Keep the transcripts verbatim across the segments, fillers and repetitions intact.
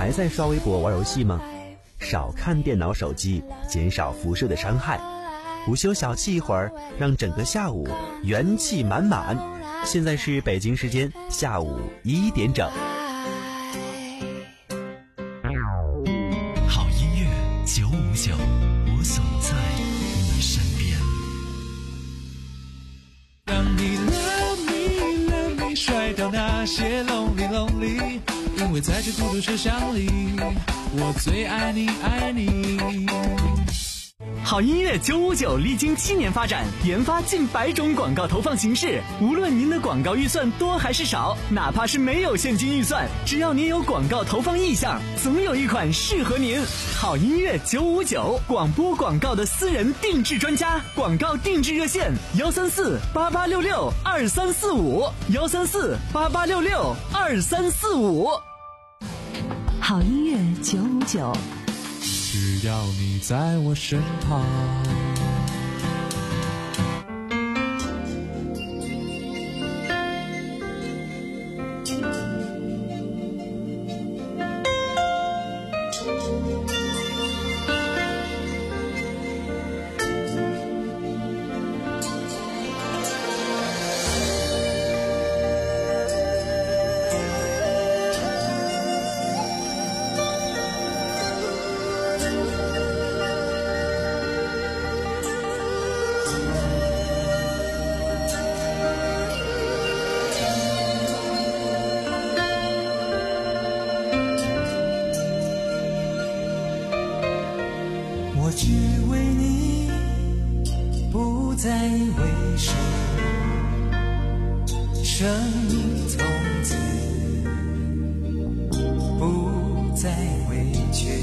还在刷微博玩游戏吗？少看电脑手机，减少辐射的伤害。午休小憩一会儿，让整个下午元气满满。现在是北京时间下午一点整。 好音乐九五九，我总在你身边。 让你 love me love me 甩掉那些 lonely lonely， 因为在这孤独车厢里，我最爱你爱你。 好音乐九五九历经七年发展，研发近百种广告投放形式。无论您的广告预算多还是少，哪怕是没有现金预算，只要您有广告投放意向，总有一款适合您。好音乐九五九，广播广告的私人定制专家，广告定制热线幺三四八八六六二三四五幺三四八八六六二三四五。 好音乐九五九。 只要你在我身旁。 我只为你，不再为谁，生命从此不再畏惧。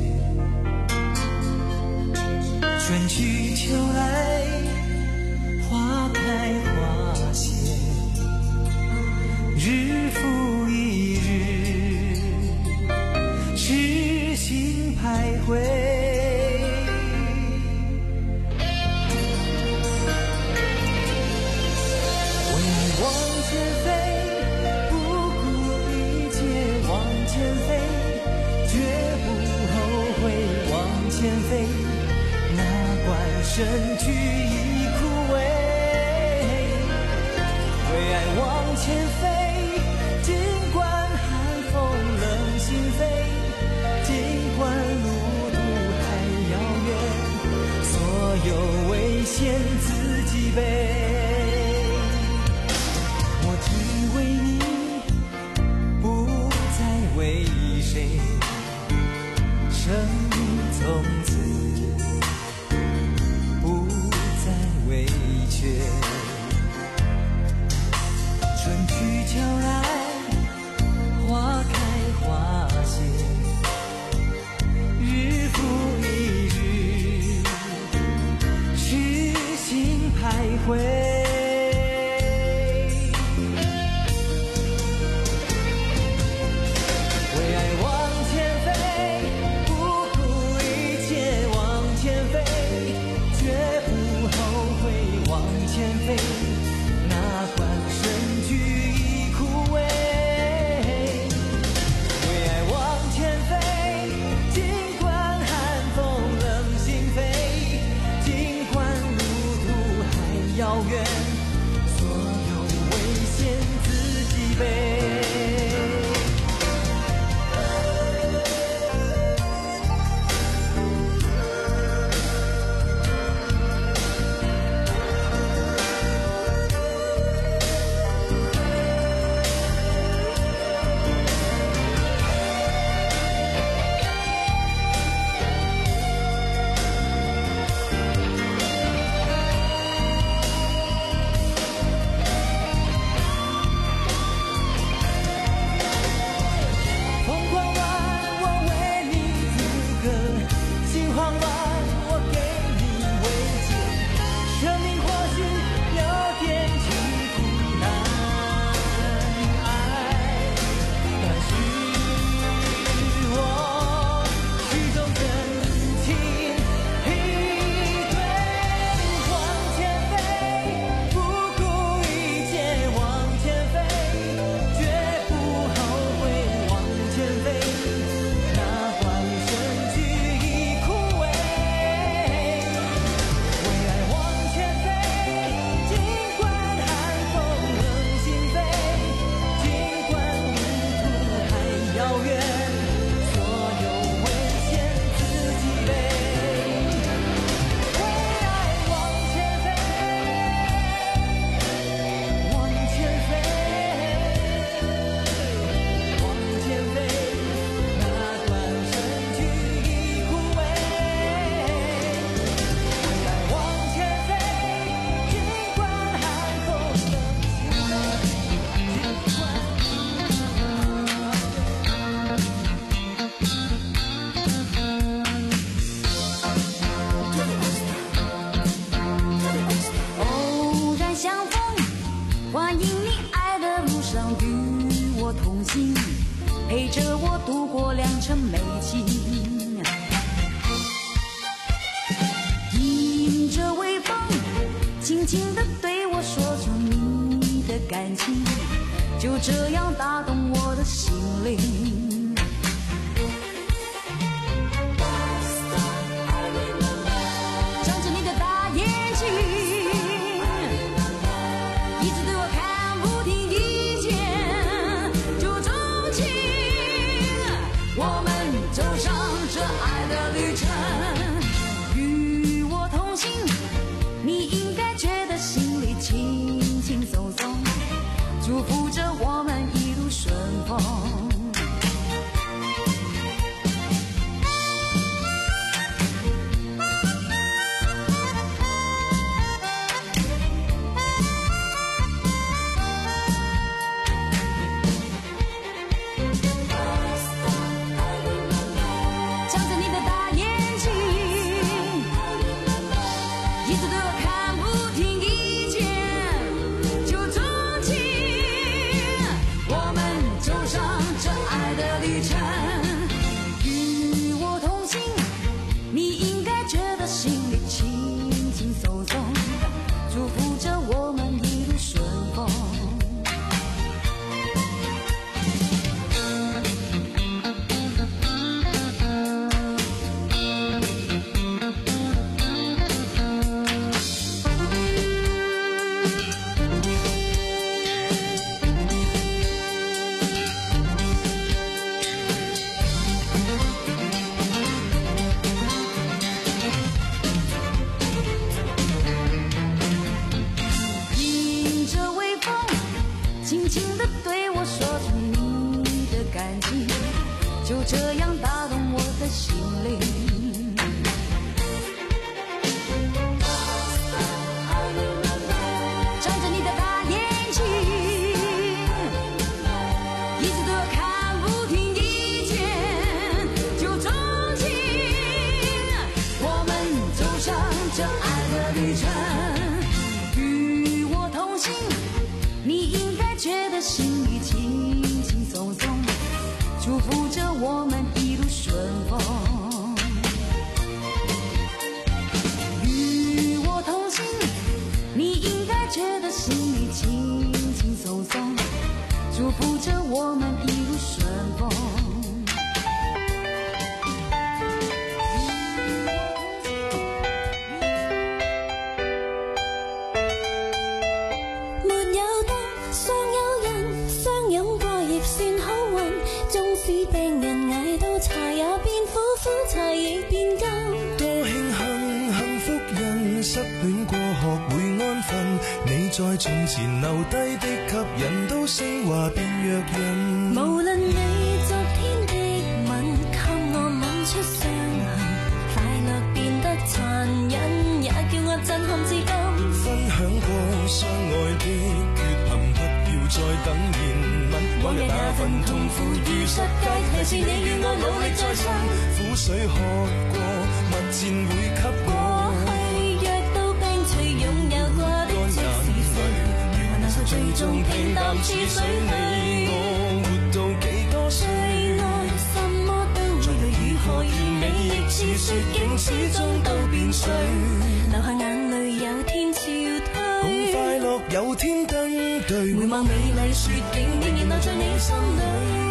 春去秋来，花开花谢，日复一日，痴心徘徊。前飞，哪管身躯已枯萎，为爱往前飞，尽管寒风冷心扉，尽管路途还遥远，所有危险自己背。我只为你，不再为谁，生命从此不再畏怯。春去秋来，花开花谢，日复一日，痴心徘徊。哪管身躯已枯萎，为爱往前飞，尽管寒风冷心扉，尽管路途还遥远，所有危险自己背。 成美景。迎着微风，轻轻地对我说出你的感情，就这样打动我的心灵。张着你的大眼睛，一直对我看不停，一见就钟情。我们走上这爱的旅程，与我同行，你应该觉得心里轻轻松松，祝福着我们一路顺风。张着你的大眼睛，一直对我看不停，一见就钟情。我们走上这爱的旅程，与我同行，你应该觉得心里轻轻松松，祝福着我们一路顺风。迎着微风，轻轻地对我说出你的感情，就这样打动我的心灵。张着你的大眼睛，一直对我看不停，一见就钟情。我们走上这爱的旅程，与我同行，你应该觉得心里轻轻松松，祝福着我们一路顺风。与我同行，你应该觉得心里轻轻松松，祝福着我们一路顺风。 沒有燈，尚有人相擁過亦算好運。縱使病人捱到茶也變苦，苦茶亦變甘。 多慶幸幸福人失戀過學會安分，你在從前留低的吸引都升華變弱人。 無論你昨天的吻給我吻出傷痕，快樂變得殘忍，也叫我震撼至今。 分享過相愛的缺陷，不要再等憐憫。往日那份痛苦如實皆提示你與我努力再生。苦水喝過，蜜餞會給我。 過去藥到病除，擁有過的即是誰？如何難受最終平淡似水，你我活到幾多歲？ 最愛什麼都會對，如何完美亦似雪景，始終都變碎。流下眼淚有天潮退， 共快樂有天登對。 回望美麗雪景，仍然留在你心裏。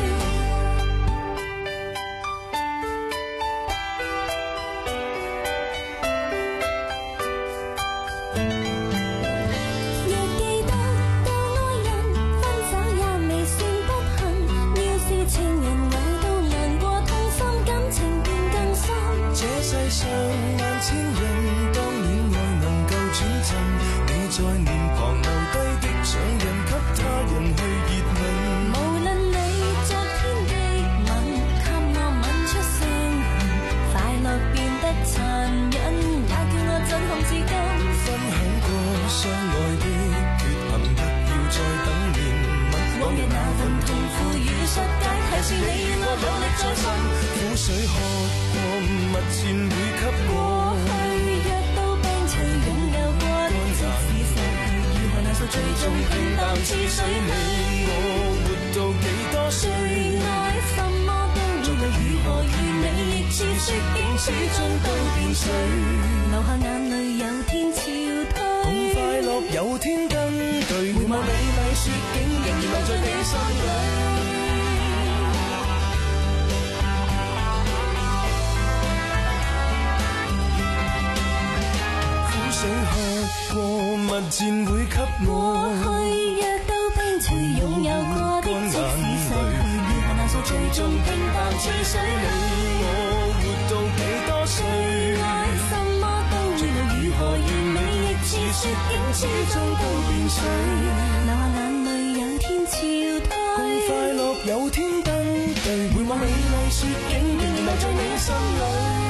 若記得舊愛人，分手也未算不幸。要是情人捱到難過痛心，感情便更深。 這世上萬千人，當戀愛能夠轉陣，你在臉龐留低的掌印，給他人去熱吻。 無論你昨天的吻給我吻出傷痕，快樂變得殘忍，也叫我震撼至今。 分享過相愛的缺陷，不要再等憐憫。 往日那份痛苦如實皆提示你與我努力再生。 苦水喝過，蜜餞會給我。 過去藥到病除，擁有過的即是誰？如何難受最終平淡似水，你我活到幾多歲？ 最愛什麼都會累， 始終都變碎。 留下眼淚有天潮退， 共快樂有天登對，回望美麗雪景仍然留在你心裏。想喝過蜜餞會給我， 過去若都冰脆擁有過的，即使失去了但那數最終平淡似水。 你我活到幾多歲， 愛什麼都會留，如何完美亦似雪景，始終都變碎。留下眼淚有天潮退， 共快樂有天登對，回望美麗雪景仍然留在你心裏。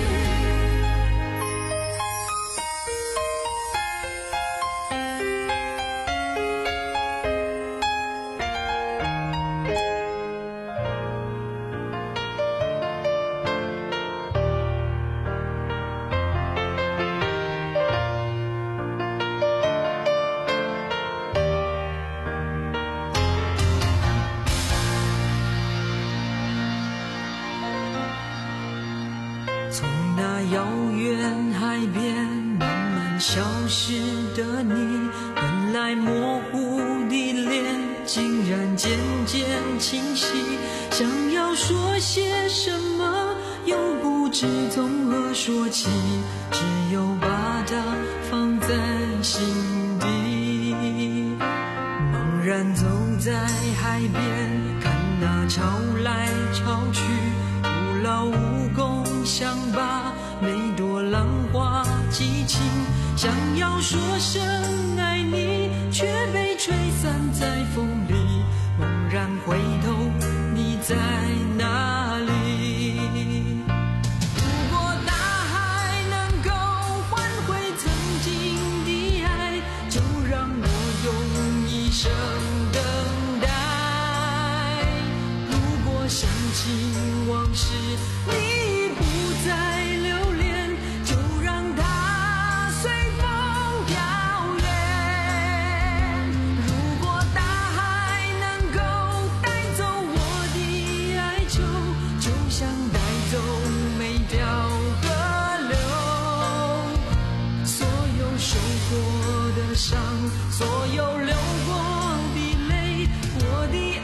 从那遥远海边慢慢消失的你，本来模糊的脸竟然渐渐清晰，想要说些什么又不知从何说起，只有把它放在心底。茫然走在海边，看那潮来潮去，徒劳无功，想把每朵浪花记清，想要说声爱你，却被吹散在风里。猛然回头，你在哪里？如果大海能够换回曾经的爱，就让我用一生等待。如果想起往事，你不再留恋，就让它随风飘远。如果大海能够带走我的哀愁，就像带走每条河流。所有受过的伤，所有流过的泪，我的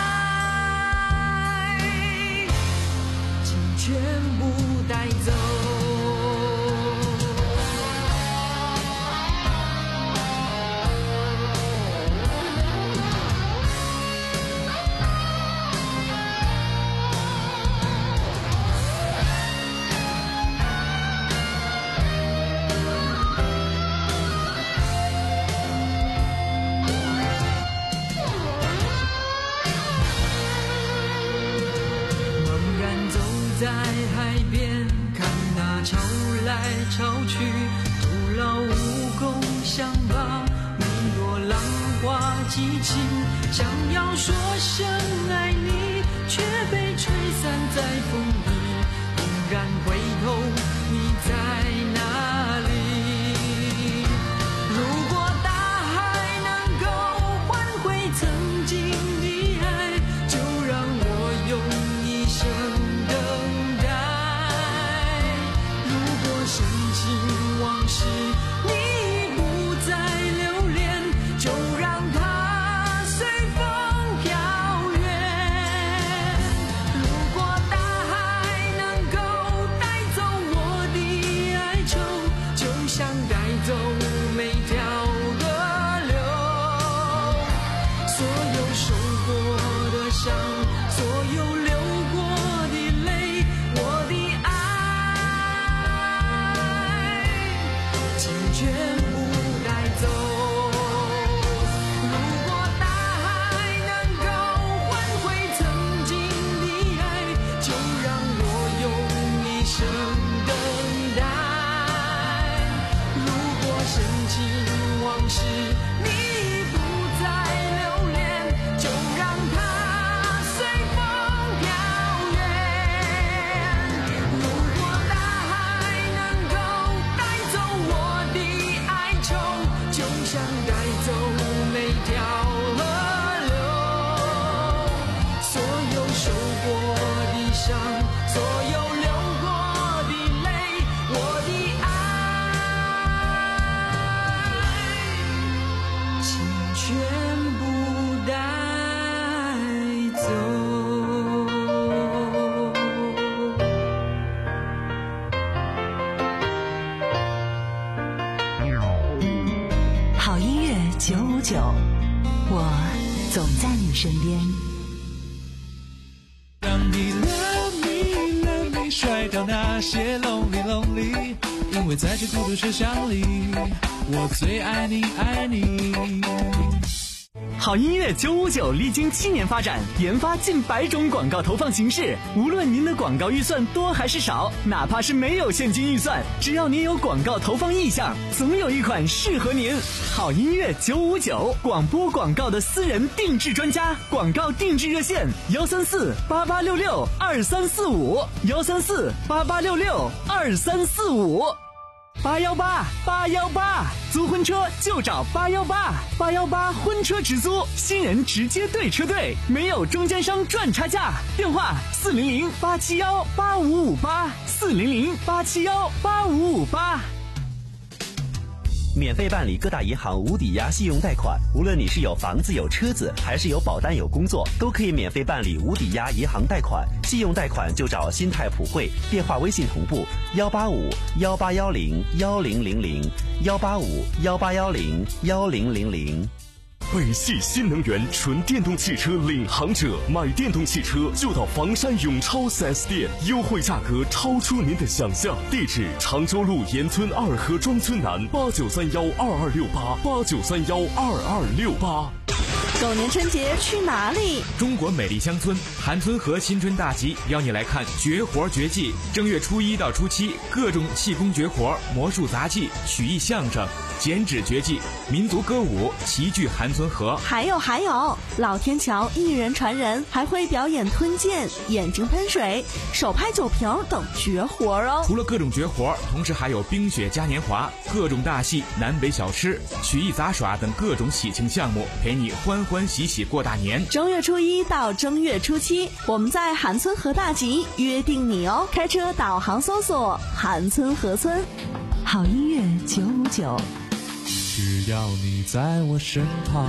爱请全部带走。茫然走在海边，看那潮来潮去，徒劳无功，想把每朵浪花记清，想要说声爱你，却被吹散在风里。猛然回头，你在哪里？如果大海能够换回曾经的爱，就让我用一生等待。如果深情往事你不再留恋，就让它随风飘远。如果大海能够带走我的哀愁，就像带走每条河流。所有受过的伤，所有流过的泪，我的爱请全部带走。如果大海能够换回曾经的爱，就让我用一生等待。如果深情往事你不再留恋，就让它随风飘远。如果大海能够带走我的哀愁，就像带走每条河流。所有受过的伤，所有流过的九，我总在你身边。 让你 love me love me 甩掉那些 lonely lonely， 因为在这孤独车厢里，我最爱你爱你。 好音乐九五九历经七年发展，研发近百种广告投放形式。无论您的广告预算多还是少，哪怕是没有现金预算，只要您有广告投放意向，总有一款适合您。好音乐九五九，广播广告的私人定制专家，广告定制热线：幺三四八八六六二三四五，幺三四八八六六二三四五。八幺八八幺八，租婚车就找八幺八，八幺八婚车直租，新人直接对车队，没有中间商赚差价。电话四零零八七幺八五五八，四零零八七幺八五五八。 免费办理各大银行无抵押信用贷款，无论你是有房子有车子，还是有保单有工作，都可以免费办理无抵押银行贷款。信用贷款就找新泰普惠，电话微信同步幺八五幺八幺零幺零零零幺八五幺八幺零幺零零零。 北汽新能源纯电动汽车领航者，买电动汽车就到房山永超 四 S 店，优惠价格超出您的想象。地址：常州路沿村二河庄村南，八九三幺二二六八八九三幺二二六八。 狗年春节去哪里？ 中国美丽乡村韩村河新春大集邀你来看绝活绝技。正月初一到初七，各种气功绝活、魔术杂技、曲艺相声、剪纸绝技、民族歌舞齐聚韩村河。 还有还有，老天桥一人传人，还会表演吞剑、眼睛喷水、手拍酒瓶等绝活哦。 除了各种绝活，同时还有冰雪嘉年华、各种大戏、南北小吃、曲艺杂耍等各种喜庆项目，陪你欢欢喜喜过大年。 正月初一到正月初七，我们在韩村河大集约定你哦。开车导航搜索韩村河村。 好音乐九五九， 只要你在我身旁。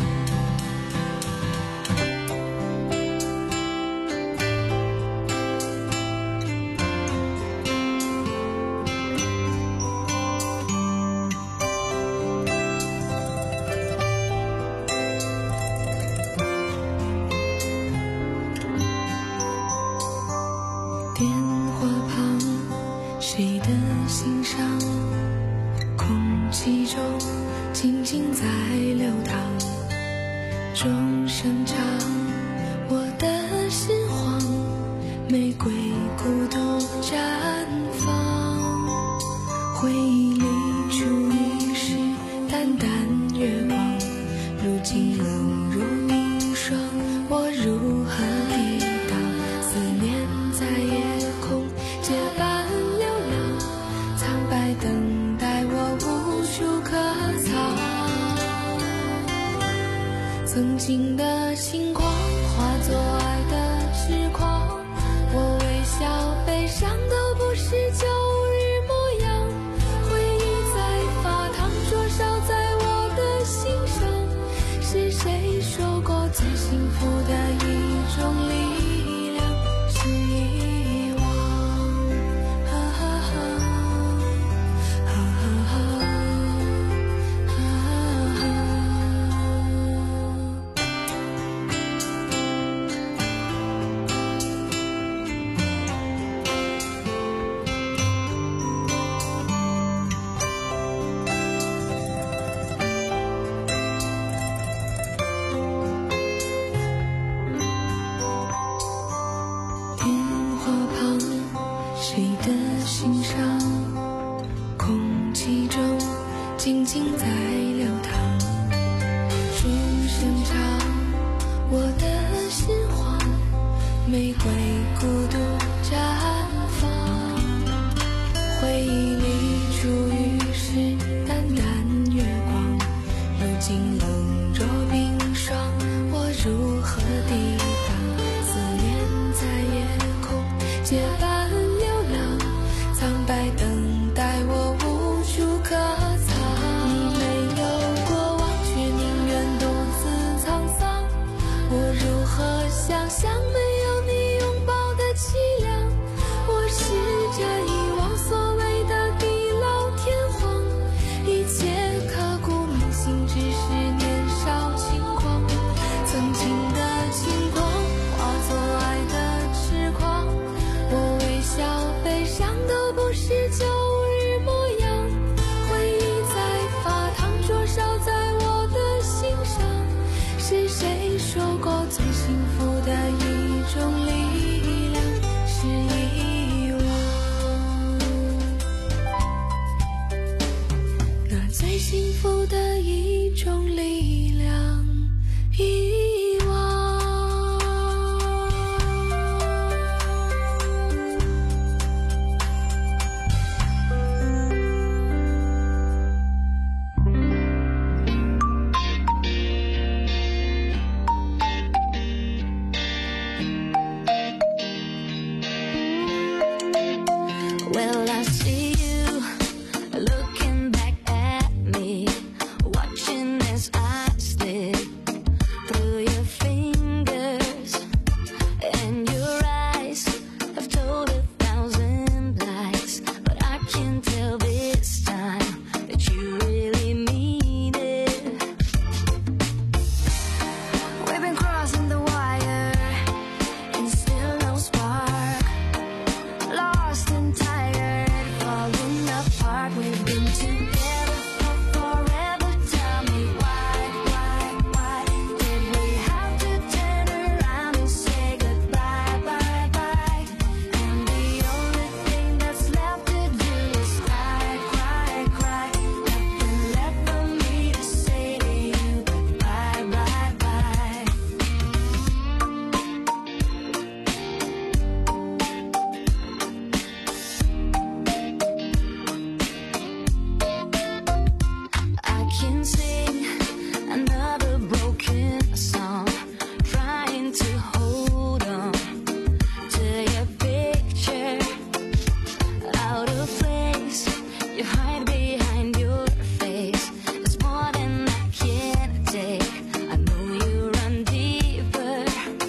电话旁，谁的心上，空气中静静在流淌，钟声长，我的心慌，玫瑰孤独绽放，回忆里初遇时淡淡月光，如今冷如冰霜，我如何抵挡？思念在夜空结伴流浪，苍白等待我无处可藏。曾经的星光化作爱的时光，我微笑悲伤都不是旧日模样，回忆在发烫灼烧在我的心上，是谁说过最幸福的一种力量是遗忘。啊啊啊啊啊啊电话旁，谁的心上，空气中静静在流淌，钟声长，我的心慌，玫瑰孤独绽放，回忆里初遇时淡淡月光，如今冷若冰霜，我如何抵挡？思念在夜空结伴流浪，苍白等待我无处可藏。你没最幸福的一种力量，遗忘。 Well, I see you looking back at me, watching as I slip through your fingers, and your eyes have told a thousand lies, but I can tell this time that you really mean it. We've been crossing the wire and still no spark, lost and tired, falling apart. We've been together for forever. Tell me why, why, why did we have to turn around and say goodbye, bye, bye? And the only thing that's left to do is cry, cry, cry. Nothing left for me to say to you but bye, bye, bye. I can sing another broken song, trying to hold on to your picture. Out of place, you hide behind your face. It's more than I can take. I know you run deeper.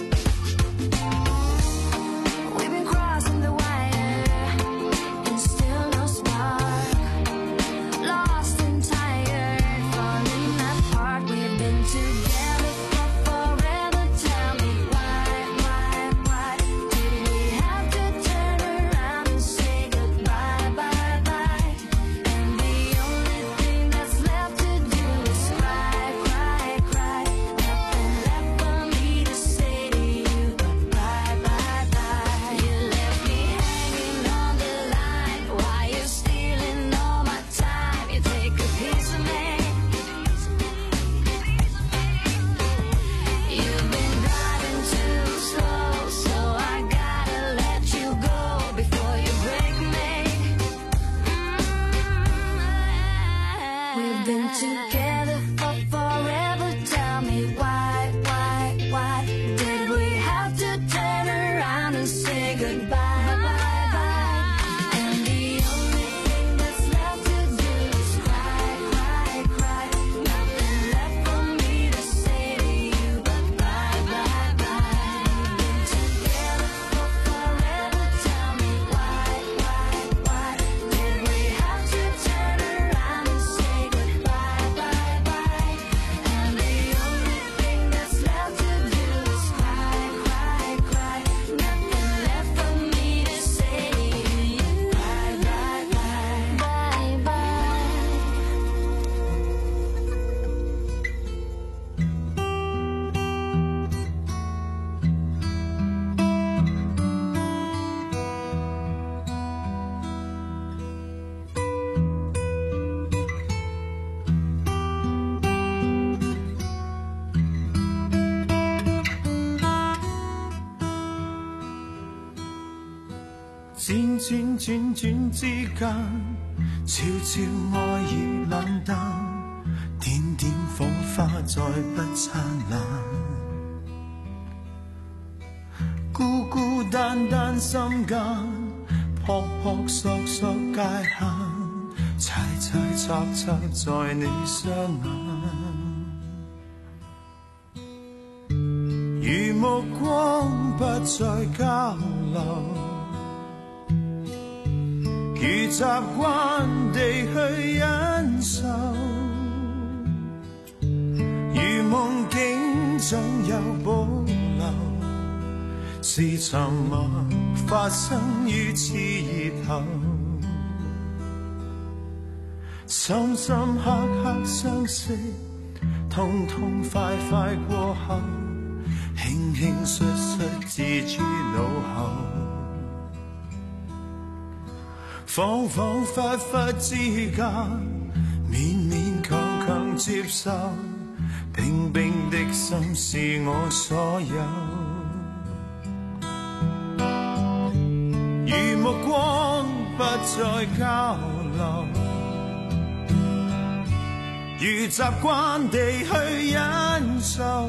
We've been crossing the wire and still no spark, lost and tired, falling apart. We've been together for forever. Tell me why, why, why did we have to turn around and say goodbye, bye, bye? And the only thing that's left to do is cry, cry, cry. Nothing left for me to say to you but bye, bye, bye. You left me hanging on the line while you're stealing all my time. You take a piece of me. You've been driving too slow, so I gotta let you go before you break me. We've been together for forever. Tell me why, why, why did we have to turn around and say goodbye, bye, bye? And the only thing that's left to do is cry, cry, cry. Nothing left for me to say to you but bye, bye, bye. We've been together for forever. Tell me why, why, why did we have to turn around and say goodbye, bye, bye? And the only thing that's left to do is cry, cry, cry. Nothing left for me to say to you bye, bye, bye, bye, bye. 輾轉轉轉之間，悄悄愛意冷淡，點點火花再不燦爛，孤孤單單心間，撲撲索索界限，猜猜測測在你雙眼，如目光不再交流，如習慣地去忍受，如夢境總有保留，是沉默發生於熾熱後，深深刻刻相識，痛痛快快過後，輕輕率率置諸腦後，恍恍惚惚之間，綿綿接受，冰冰的心是我所有。如目光不再交流，如习惯地去忍受，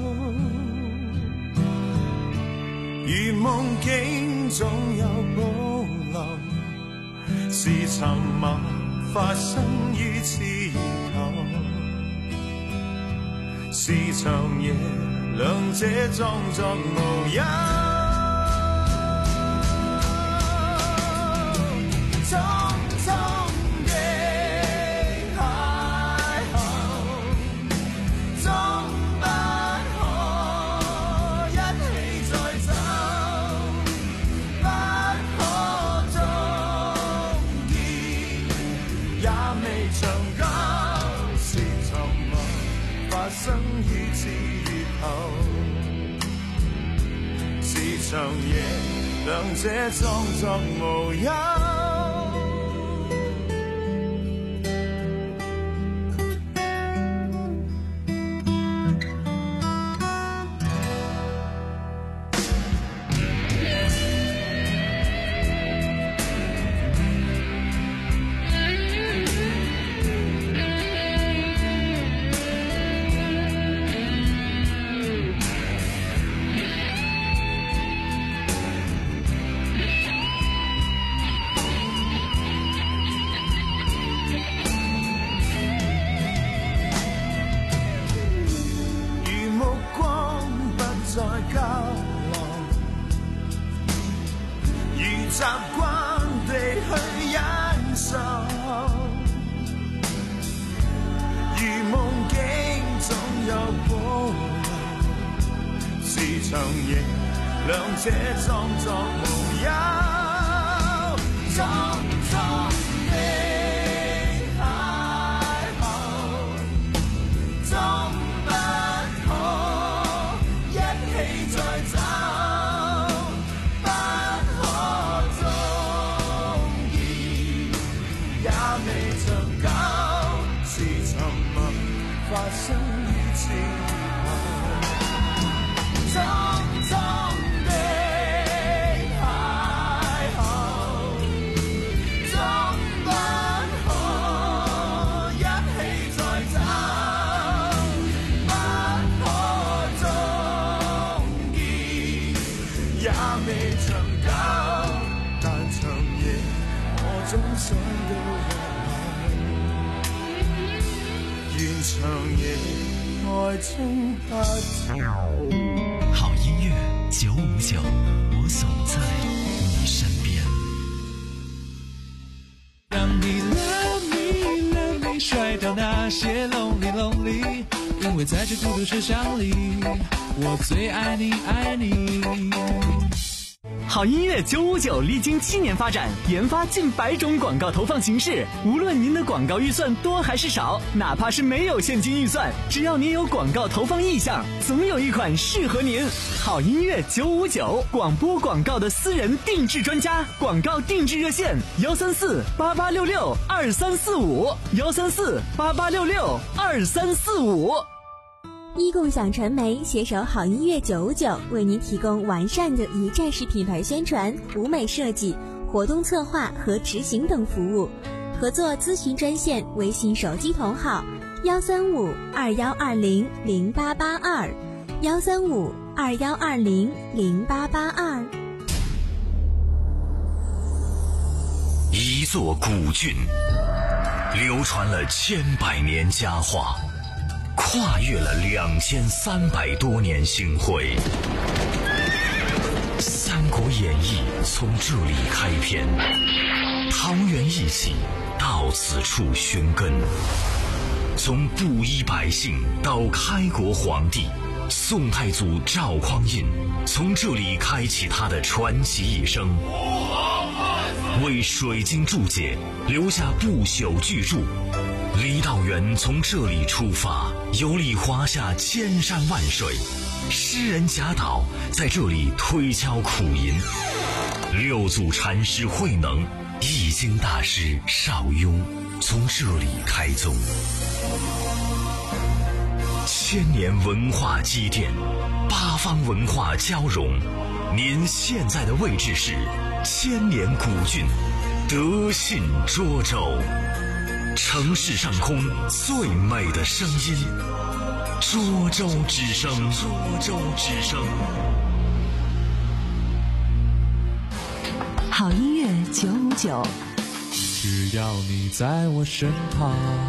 如梦境總有保留，是沉默發生於刺頭，是長夜兩者裝作無憂。匆匆的邂逅，終不可一起再走，不可終結，也未長久，是沉默發生於刺頭，是長夜兩者裝作無憂。習慣地去忍受，如夢境總有保留，是長夜兩者裝作無憂。匆匆的邂逅，終不可一起再走。發生於刺頭，匆匆的邂逅，終不可一起再走，不可終結，也未長久，但長夜我總想到。長夜愛中不好音樂九五九，我總在你身邊。 讓你 love me love me 甩掉那些 lonely lonely， 因為在這孤獨車廂裡，我最愛你愛你。 好音樂九五九歷經七年發展，研發近百種廣告投放形式。無論您的廣告預算多還是少，哪怕是沒有現金預算，只要您有廣告投放意向，總有一款適合您。好音樂九五九，廣播廣告的私人定制專家，廣告定制熱線：幺三四八八六六二三四五，幺三四八八六六二三四五。 一共享传媒携手好音乐九五九，为您提供完善的一站式品牌宣传、舞美设计、活动策划和执行等服务。合作咨询专线：微信手机同号幺三五二幺二零零八八二，幺三五二幺二零零八八二。 一座古郡，流传了千百年佳话。跨越了两千三百多年星辉，《三国演义》从这里开篇，桃园一起到此处寻根，从布衣百姓到开国皇帝，宋太祖赵匡胤从这里开启他的传奇一生，为水晶注解留下不朽巨著。李道元从这里出发，游历华夏千山万水，诗人贾岛在这里推敲苦吟，六祖禅师慧能、易经大师邵雍从这里开宗。 千年文化积淀，八方文化交融。您现在的位置是千年古郡德信涿州，城市上空最美的声音，涿州之声。涿州之声。 好音乐九五九， 只要你在我身旁。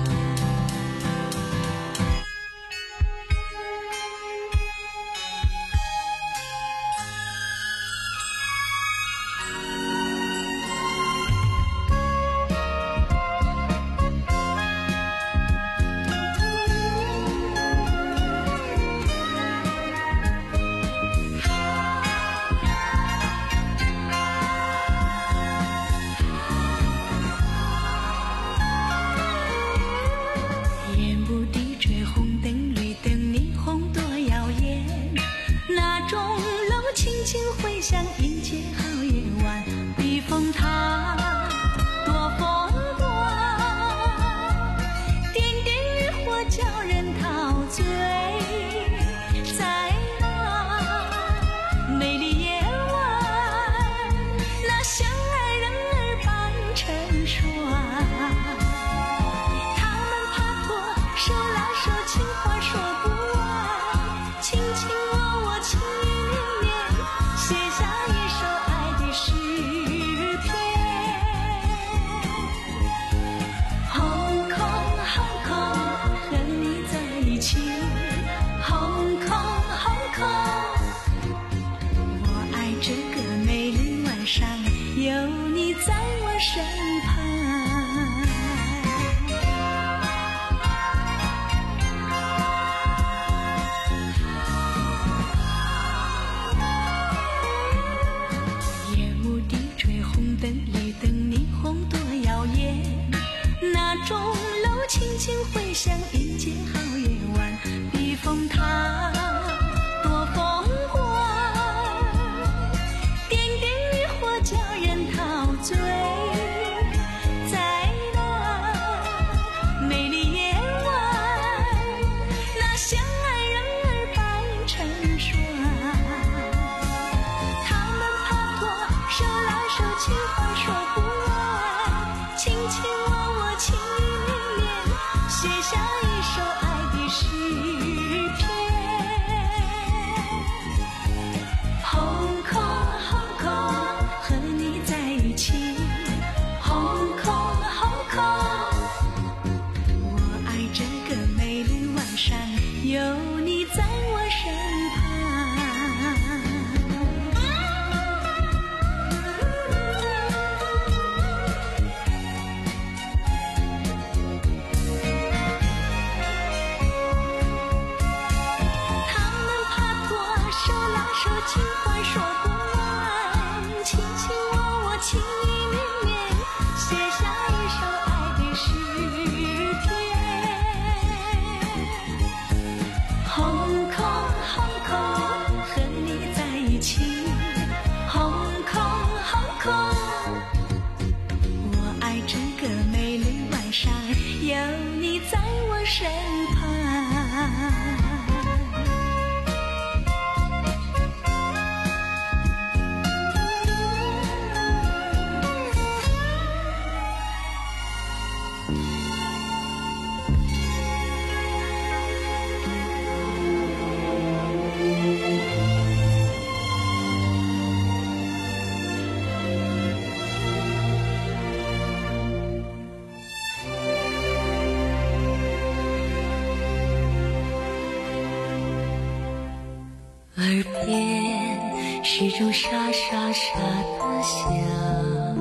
耳边是种沙沙沙的响，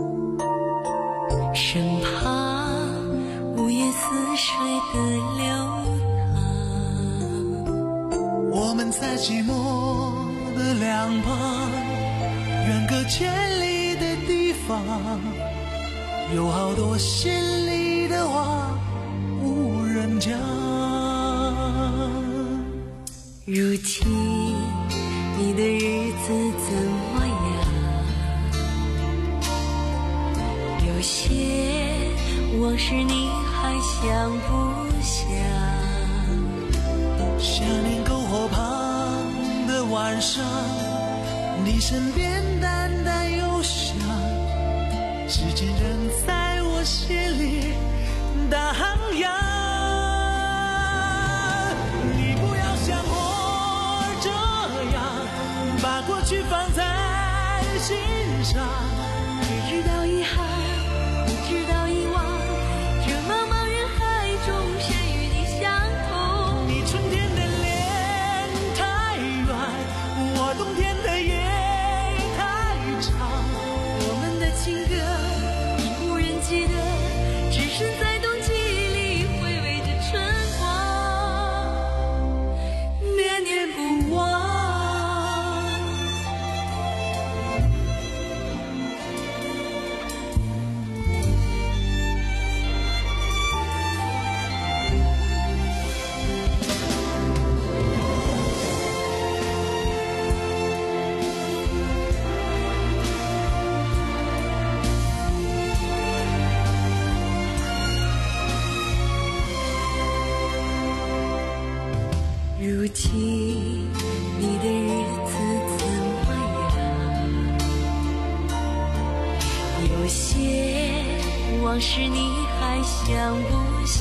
身旁无言似水的流淌。 我们在寂寞的两旁，远隔千里的地方，有好多心里的话无人讲。 如今你的日子怎么样？有些往事你还想不想？ 想念篝火旁的晚上，你身边淡淡忧伤，时间仍在我心里荡漾。你不要像我这样把过去放在心上， 只知道遗憾，不知道遗忘，这茫茫人海中谁与你相同？ 你春天的脸太圆，我冬天的夜太长， 我们的情歌已无人记得，只剩在冬季里回味着春光，念念不忘。如今你的日子怎么样？有些往事你还想不想？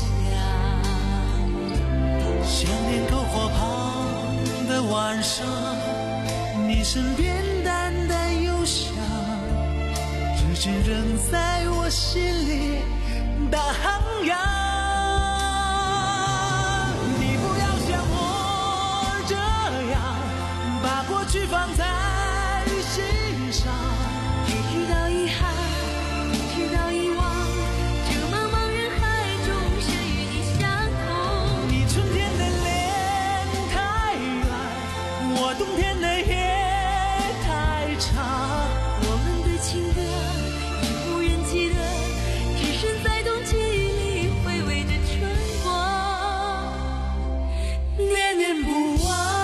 想念篝火旁的晚上，你身边淡淡忧伤，至今仍在我心里荡漾。放在心上， 只知道遗憾，不知道遗忘，这茫茫人海中谁与你相同？ 你春天的脸太圆，我冬天的夜太长， 我们的情歌已无人记得，只剩在冬季里回味着春光，念念不忘。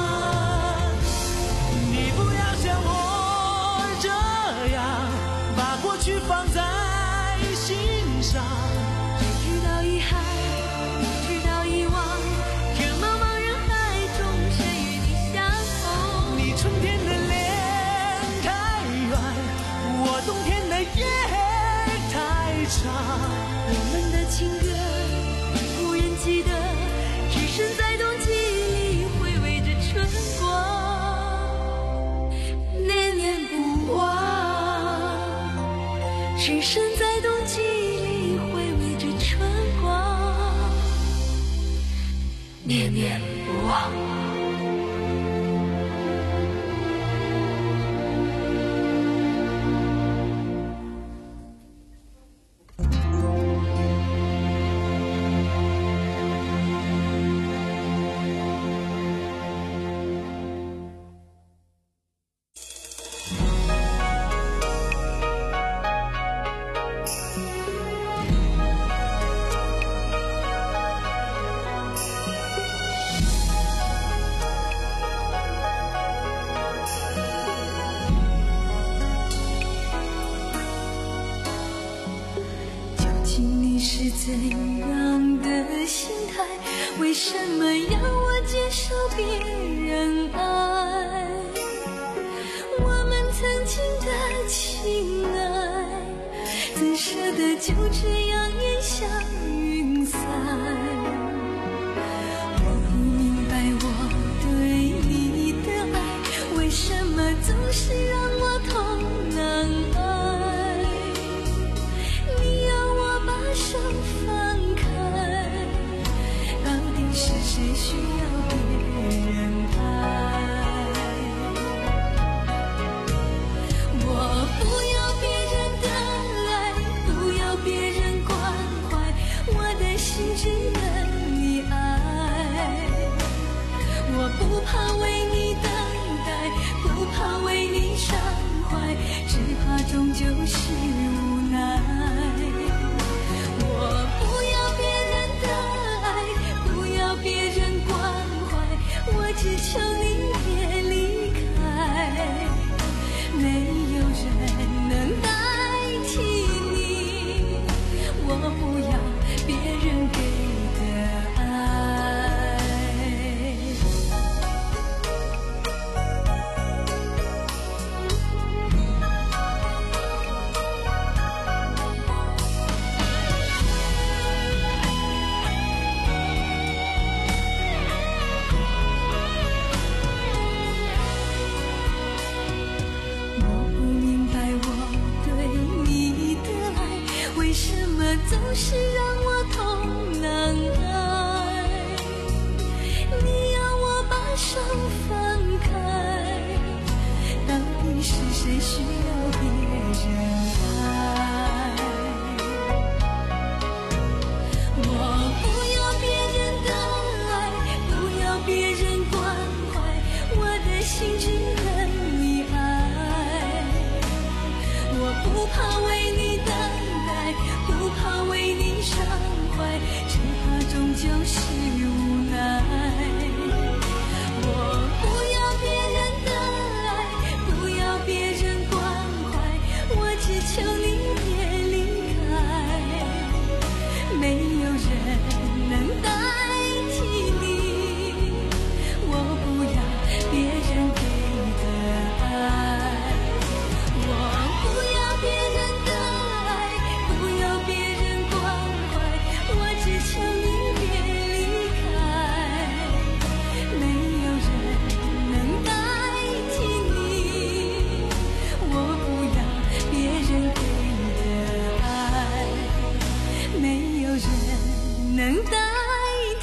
去放在心上， 只知道遗憾，不知道遗忘，这茫茫人海中谁与你相同？ 你春天的脸太圆，我冬天的夜太长， 我们的情歌已无人记得，只剩在冬季里回味着春光，念念不忘。只剩在冬季里回味着春光，念念不忘。是怎样的心态？为什么要我接受别人爱？我们曾经的情爱，怎舍得就这样烟消云散？我不明白我对你的爱，为什么总是让我痛难挨？你要我把手放开，到底是谁需要别人爱？我不要别人的爱，不要别人关怀，我的心只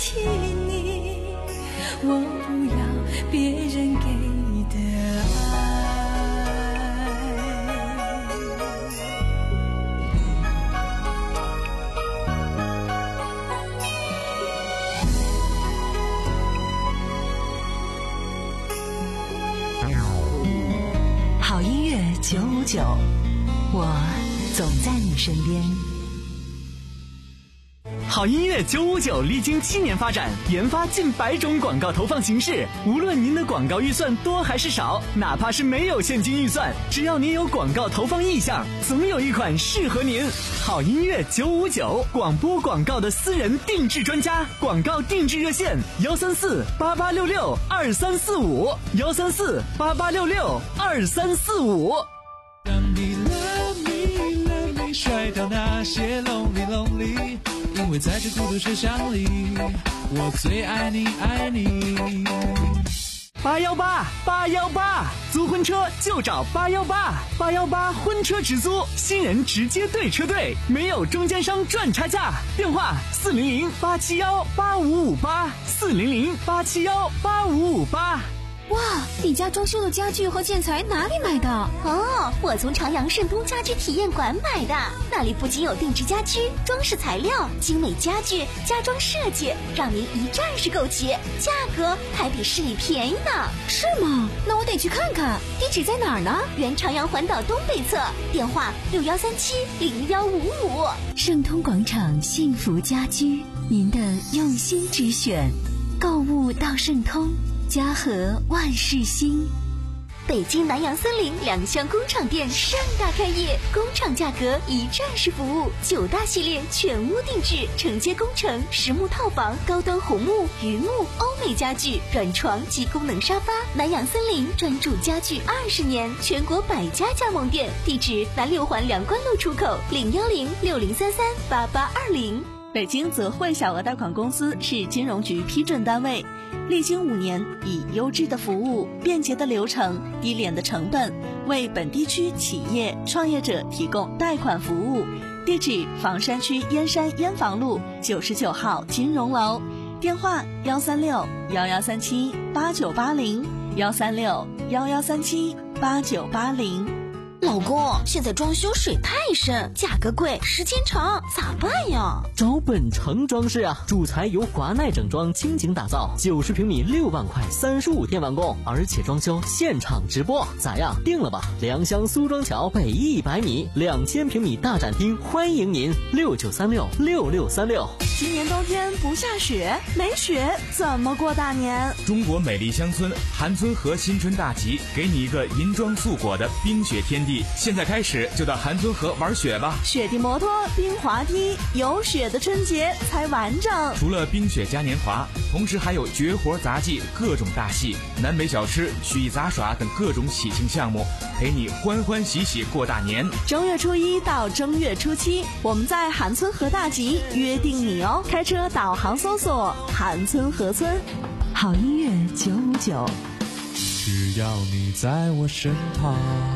起你，我不要别人给的爱。 好音乐九五九，我总在你身边。 好音乐九五九历经七年发展，研发近百种广告投放形式。无论您的广告预算多还是少，哪怕是没有现金预算，只要您有广告投放意向，总有一款适合您。好音乐九五九，广播广告的私人定制专家，广告定制热线：幺三四八八六六二三四五，幺三四八八六六二三四五。 让你 love me love me 甩掉那些 lonely lonely， 因为在这孤独车厢里，我最爱你爱你。 八幺八八幺八，租婚车就找八幺八，八幺八婚车直租，新人直接对车队，没有中间商赚差价。电话四零零八七幺八五五八，四零零八七幺八五五八。 哇，你家装修的家具和建材哪里买的？哦，我从朝阳盛东家居体验馆买的。那里不仅有定制家居、装饰材料、精美家具、家装设计，让您一站式购齐，价格还比市里便宜呢。是吗？那我得去看看。地址在哪儿呢？原朝阳环岛东北侧，电话六幺三七零幺五五。 盛通广场幸福家居，您的用心之选，购物到盛通。家和万事兴。 北京南洋森林两厢工厂店盛大开业，工厂价格一站式服务，九大系列全屋定制，承接工程、实木套房、高端红木、榆木、欧美家具、软床及功能沙发。南洋森林专注家具二十年，全国百家加盟店，地址南六环梁关路出口，零幺零六零三三八八二零。 北京泽惠小额贷款公司是金融局批准单位，历经五年，以优质的服务、便捷的流程、低廉的成本，为本地区企业创业者提供贷款服务。地址：房山区燕山燕房路九十九号金融楼，电话：幺三六幺幺三七八九八零，幺三六幺幺三七八九八零。 老公，现在装修水太深，价格贵，时间长，咋办呀？ 找本城装饰啊，主材由华奈整装倾情打造，九十平米六万块，三十五天完工，而且装修现场直播，咋样？定了吧？良乡苏庄桥北一百米，两千平米大展厅，欢迎您，六九三六六六三六。 今年冬天不下雪，没雪怎么过大年？ 中国美丽乡村韩村河新春大集，给你一个银装素裹的冰雪天地。现在开始就到韩村河玩雪吧！ 雪地摩托、冰滑梯，有雪的春节才完整。 除了冰雪嘉年华，同时还有绝活杂技、各种大戏、南北小吃、曲艺杂耍等各种喜庆项目，陪你欢欢喜喜过大年。 正月初一到正月初七，我们在韩村河大集约定你哦！开车导航搜索韩村河村。 好音乐九五九， 只要你在我身旁。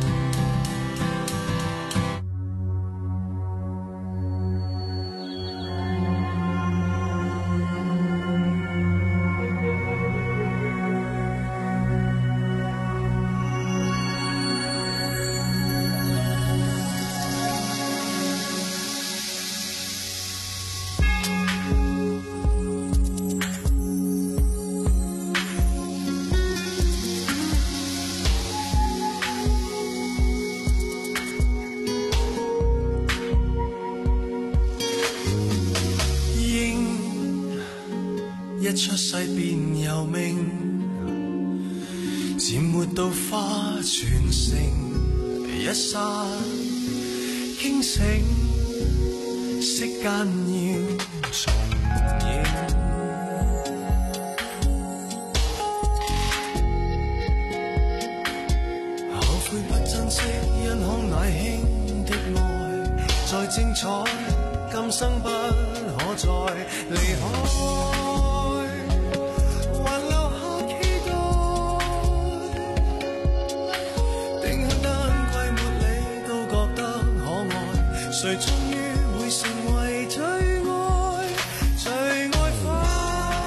一出世便由命，漸活到花全盛，一剎驚醒，息間要重映。後悔不珍惜，因康乃馨的愛，再精彩，今生不可再離開。誰終於會成為最愛，最愛花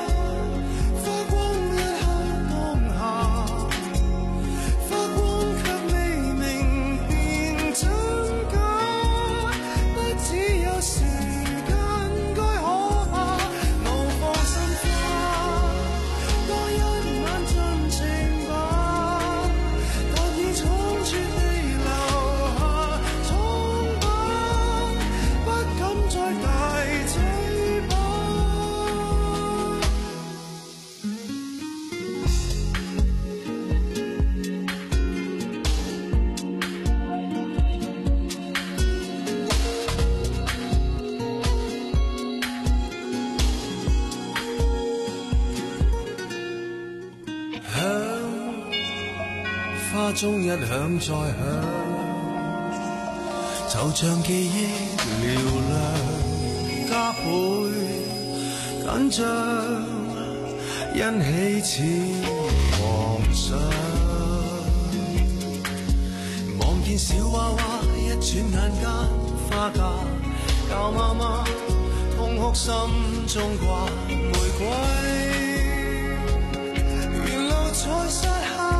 花中一响再响，就像記憶嘹亮，加倍緊張，欣喜似妄想。望見小娃娃一轉眼間花嫁，教媽媽痛哭心中掛玫瑰，沿路在撒下，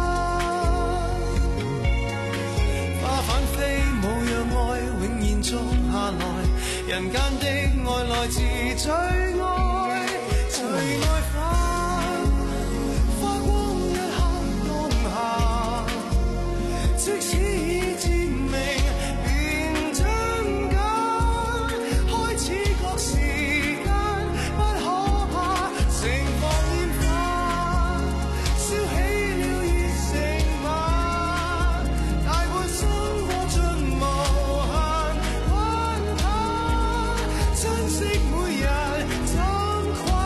花瓣飛舞讓愛永延續下來，人間的愛來自最愛，隨愛花花光一刻當下，即使已漸明便將假，開始覺時間不可怕，盛放煙花燒起了熱誠吧，大半生過盡無限關卡，珍惜每日怎跨。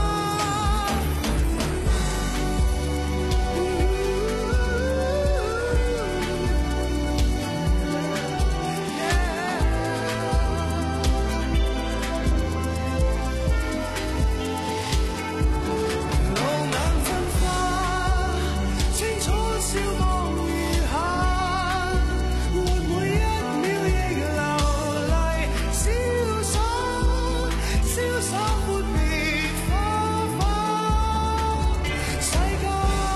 露眼分花，清楚笑望餘下，活每一秒亦流麗，瀟灑瀟灑闊別花花世界。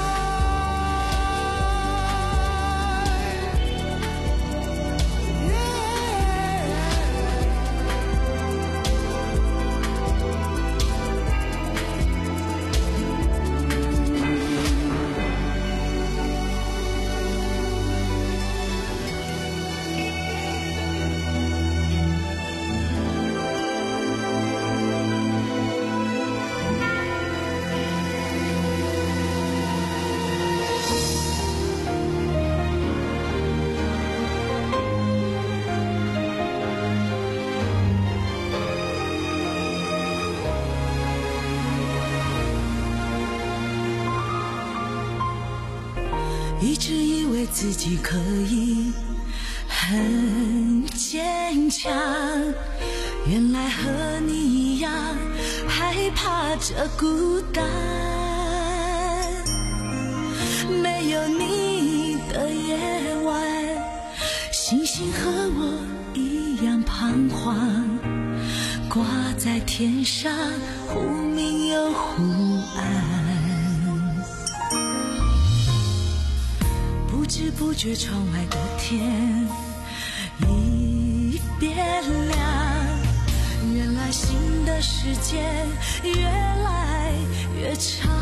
一直以为自己可以很坚强，原来和你一样害怕这孤单，没有你的夜晚，星星和我一样彷徨，挂在天上，忽明又忽暗，不知不觉窗外的天已变亮，原来新的时间越来越长，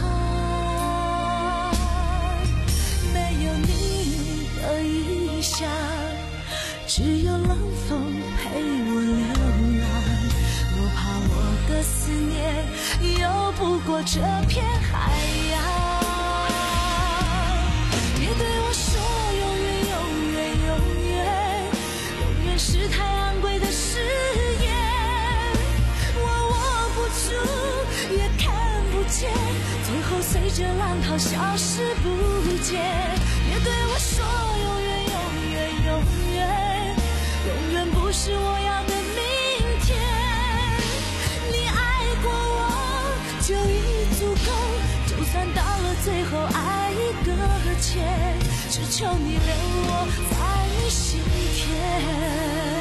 没有你的异乡，只有冷风陪我流浪，我怕我的思念游不过这片海洋，别对我说永远永远永远，永远是太昂贵的誓言，我握不住也看不见，最后随着浪涛消失不见，别对我说永远永远永远，永远不是我要的明天，你爱过我就已足够，就算到了最后爱一个钱，只求你留我在你心田。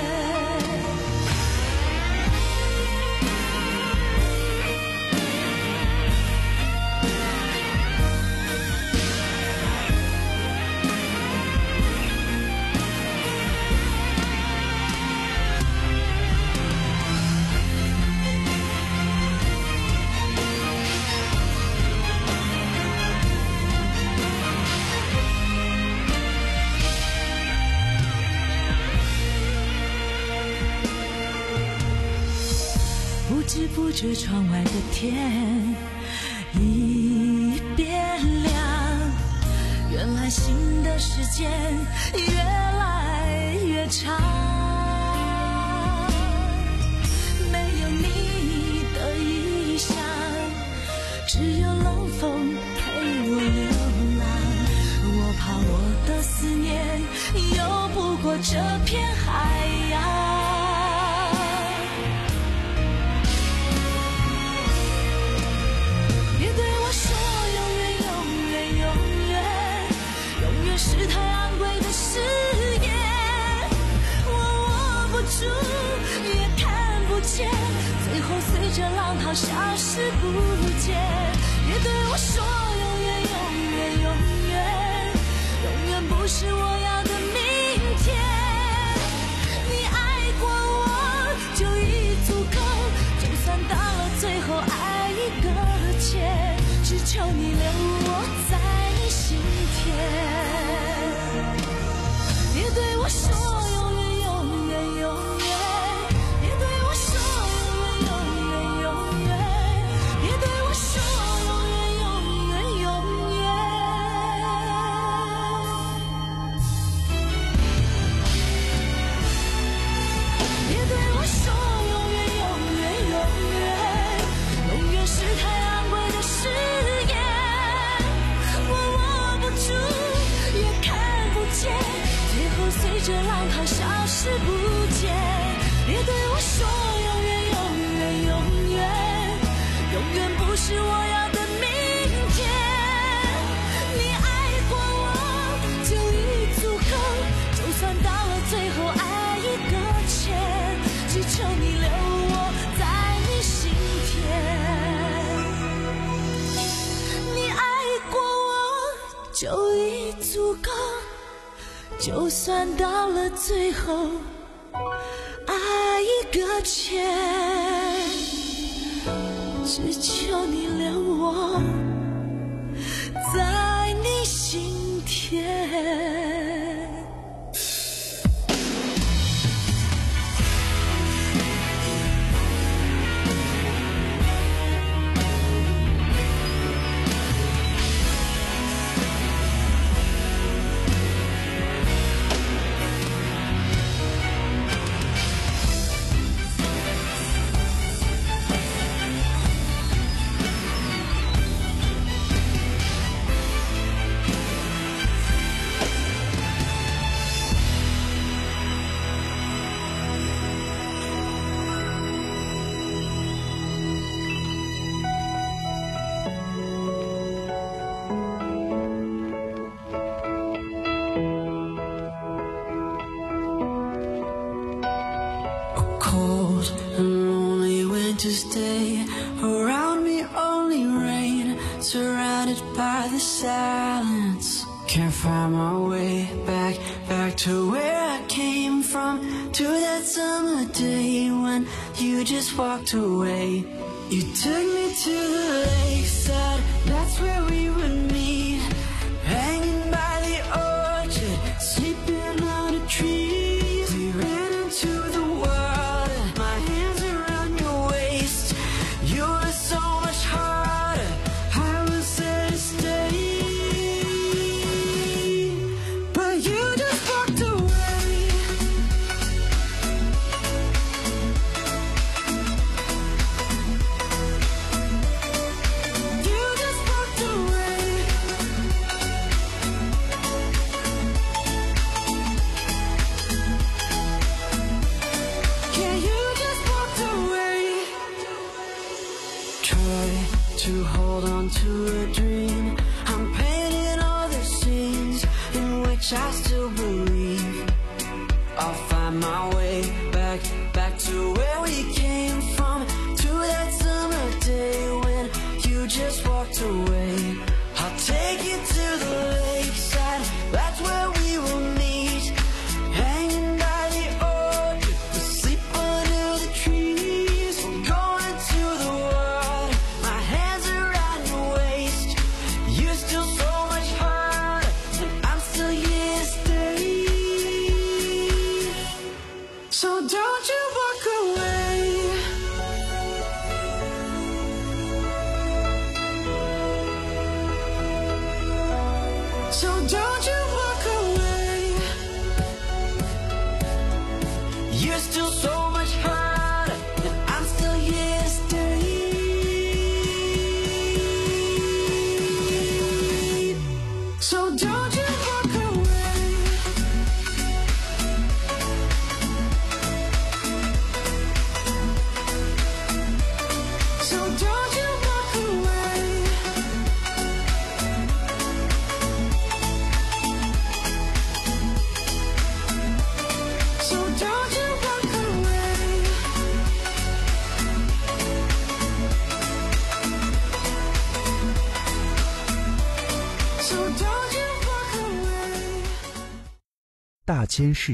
不知不觉窗外的天已变亮，原来新的时间越来越长，没有你的异乡，只有冷风陪我流浪，我怕我的思逃，消失不见。别对我说永远永远永远，永远不是我要的明天。你爱过我就已足够，就算到了最后爱一个欠，只求你留我在你心田。别对我说永远永远永远，别对我说永远永远永远，别对我说永远永远永远。别对我说永远永远永远，永远是太昂贵的誓言，我握不住也看不见，最后随着浪涛消失不见。别对我说永远永远永远，永远不是我要的明天。你爱过我就已足够，就算到了最后爱一个欠，只求你留我在你心田。你爱过我就已足够，就算到了最后爱一个欠，只求你留我在你心田。 Cold and lonely winter's day, around me only rain, surrounded by the silence. Can't find my way back, back to where I came from, to that summer day when you just walked away. You took me to the lakeside, that's where we would meet, hanging by the orchard, sleeping under trees. We ran into the water, my hands around your waist. You were so much harder, I was there to stay, but you just walked away. You just walked away. Yeah, you just walked away. Try to hold on to a dream, I'm painting all the scenes in which I still believe. I'll find my way back, back to where we came from, to that summer day when you just walked away. I'll take you to the lakeside, that's where we will meet, hanging by the orchard, we'll sleep under the trees. We'll go into the water, my hands around your waist. You're still so much harder, and I'm still here to stay. So don't you walk away. So don't you walk away. You're still so much harder, and I'm still here to stay. So don't you walk away. So don't you walk away. So don't you walk away. 大千世